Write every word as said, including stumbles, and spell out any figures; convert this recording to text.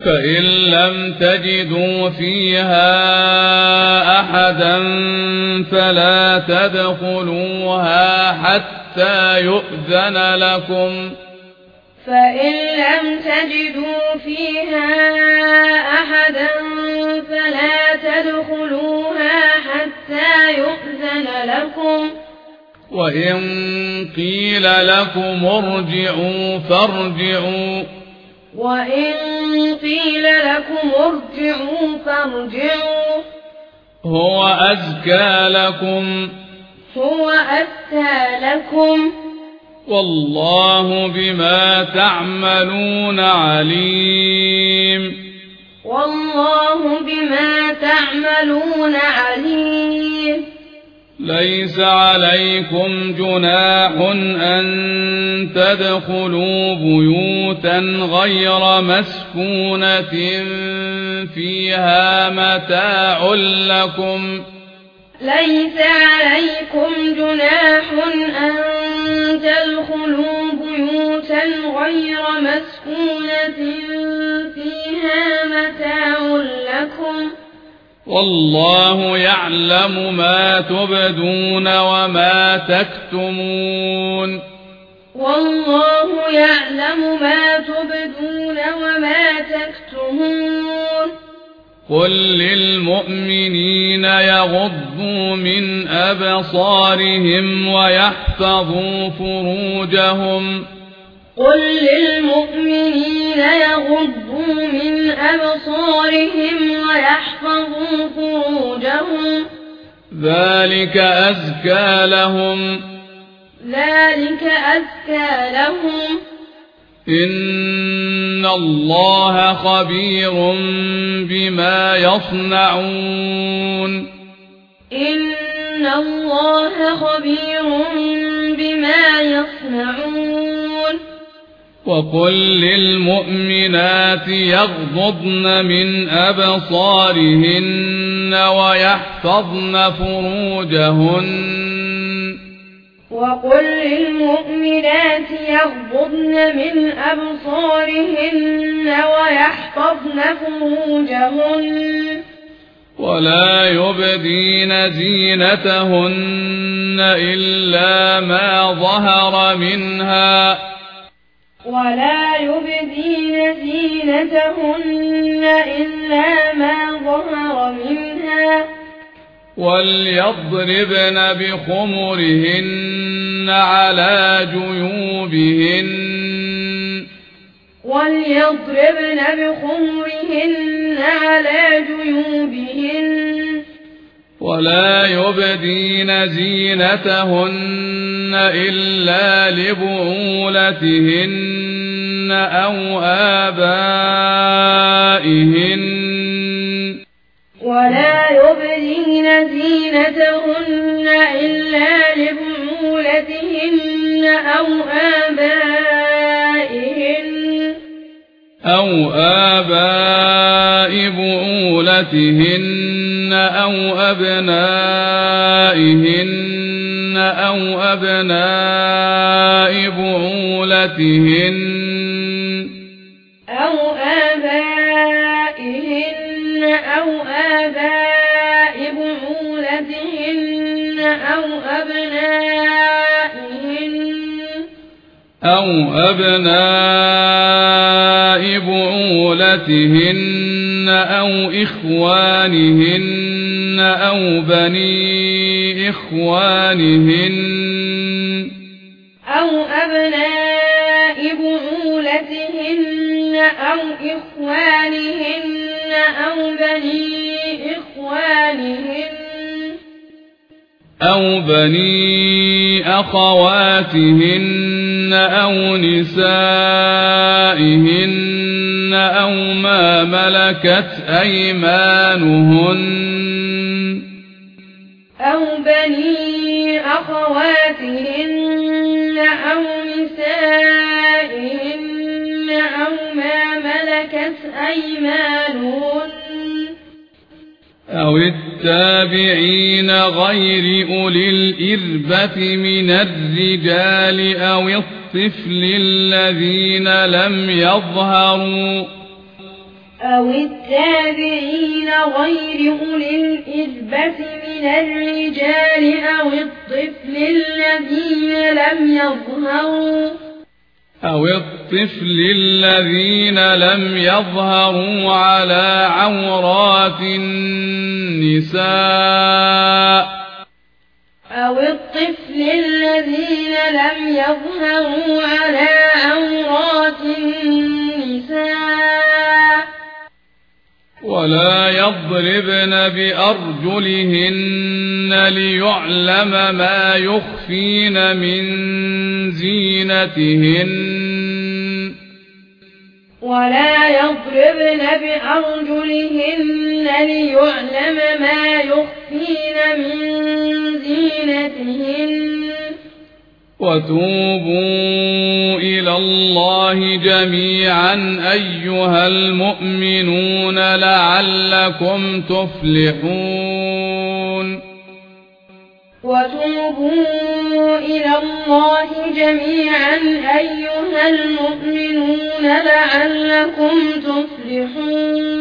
فإن لم تجدوا فيها أحدا فلا تدخلوها حتى يؤذن لكم فإن لم تجدوا فيها أحدا فلا تدخلوها حتى يؤذن لكم وإن قيل لكم ارجعوا فارجعوا وإن قيل لكم ارجعوا فارجعوا هو أزكى لكم هو أزكى لكم والله بما تعملون عليم والله بما تعملون عليم ليس عليكم جناح أن تدخلوا بيوتا غير مسكونة فيها متاع لكم ليس عليكم جناح أن تدخلوا بيوتا غير مسكونة فيها متاع لكم والله يعلم ما تبدون وما تكتمون والله يعلم ما تبدون وما تكتمون قل للمؤمنين يغضوا من أبصارهم ويحفظوا فروجهم قل للمؤمنين يغضوا من أبصارهم ويحفظوا فروجهم ذلك أزكى لهم ذلك أزكى لهم إن الله خبير بما يصنعون إن الله خبير بما يصنعون وقل للمؤمنات يغضضن من أبصارهن ويحفظن فروجهن وقل للمؤمنات يغضضن من أبصارهن ويحفظن فروجهن ولا يبدين زينتهن إلا ما ظهر منها ولا يبدين زينتهن إلا ما ظهر منها وليضربن بخمرهن على جيوبهن وليضربن بخمرهن على جيوبهن ولا يبدين زينتهن إلا لبعولتهن أو آبائهن ولا يبدين زينتهن إلا لبعولتهن أو آبائهن أو آباء بعولتهن أو أبنائهن أو أبناء بعولتهن أو آبائهن أو آباء بعولتهن أو أبنائهن أو أبناء بعولتهن أو إخوانهن أو بني إخوانهن أو أبناء بعولتهن أو إخوانهن أو بني إخوانهن أو بني أخواتهن أو نسائهن أو ما ملكت أيمانهن أو بني أخواتهن أو نسائهن أو ما ملكت أيمانهن أو التابعين غير أولي الإربة من الرجال أو الطفل الذين لم يظهروا أو التابعين غير أولي الإربة من الرجال أو الطفل الذين لم يظهروا أو الطفل الذين لم يظهروا على عورات النساء أو الطفل الذين لم يظهروا على عورات النساء ولا يضربن بأرجلهن ليعلم ما يخفين من زينتهن ولا يضربن بأرجلهن ليعلم ما يخفين من زينتهن وتوبوا إلى الله جميعا أيها المؤمنون لعلكم تفلحون وتوبوا إلى الله جميعا أيها المؤمنون لعلكم تفلحون